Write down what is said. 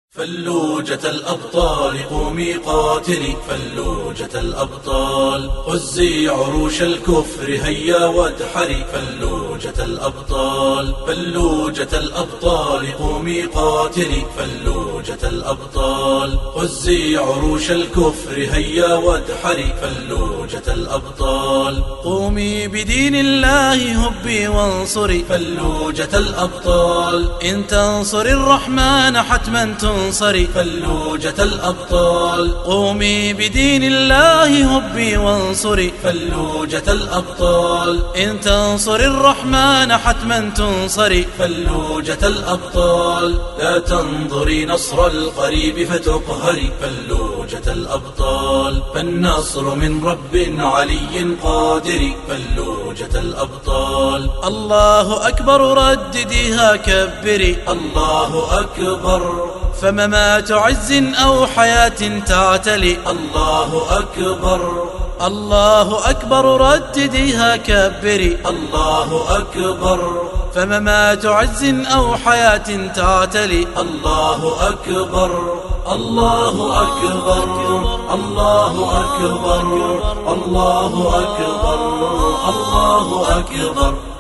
فلوجة الأبطال قومي قاتلي، فلوجة الأبطال هزي عروش الكفر هيا وادحري، فلوجة الأبطال فلوجة الأبطال قومي قاتلي، فلوجة الأبطال هزي عروش الكفر هيا وادحري، فلوجة الأبطال قومي بدين الله هبي وانصري، فلوجة الأبطال إن تنصري الرحمن حتما تنصري، فلوجة الأبطال قومي بدين الله هبي وانصري، فلوجة الأبطال إن تنصري الرحمن حتما تنصري، فلوجة الأبطال لا تنظري نصر القريب فتقهري، فلوجة الأبطال فالنصر من رب علي قادر، فلوجة الأبطال الله أكبر ردديها كبري، الله أكبر فممات عز أو حياة تعتلي، الله أكبر الله أكبر ردديها كبري، الله أكبر فممات عز أو حياة تعتلي، الله أكبر الله أكبر الله أكبر الله أكبر الله أكبر.